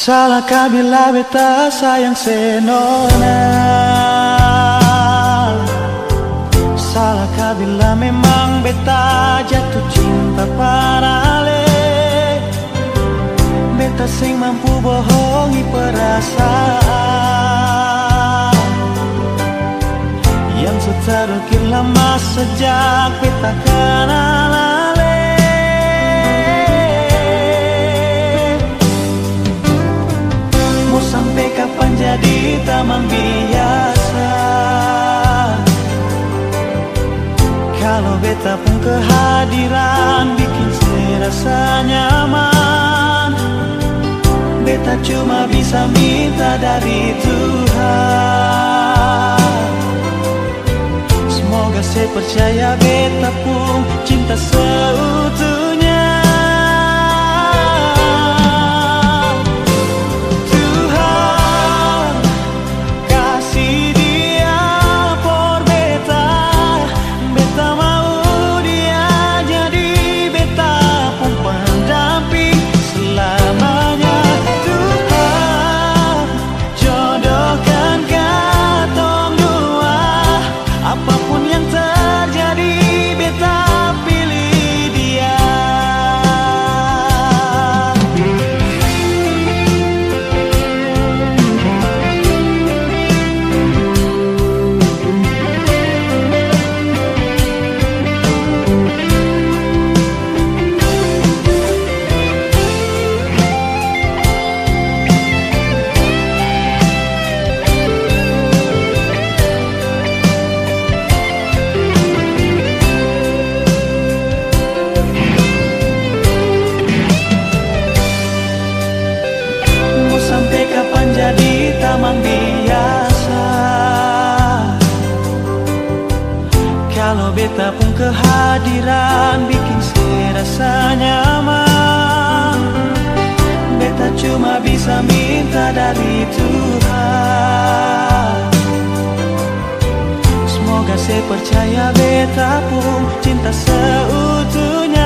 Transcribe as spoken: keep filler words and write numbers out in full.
Salahkah bila beta sayang senona? Salahkah bila memang beta jatuh cinta parale? Beta sing mampu bohongi perasaan yang seterukir lama sejak beta kenal ale. Mau sampai kapan jadi tamang biasa? Kalau beta pun kehadiran bikin serasa nyaman, beta cuma bisa minta dari Tuhan. Semoga saya percaya beta pun cinta seutuhnya. Tuhan kasih dia por beta, beta mau dia jadi beta pun pendamping selamanya. Tuhan jodohkan katong dua, apapun yang terjadi beta pilih dia. Mau sampai kapan jadi tamang biasa? Kalau beta pun kehadiran bikin serasa nyaman, beta cuma bisa minta dari Tuhan. Semoga saya percaya beta pun cinta seutuhnya.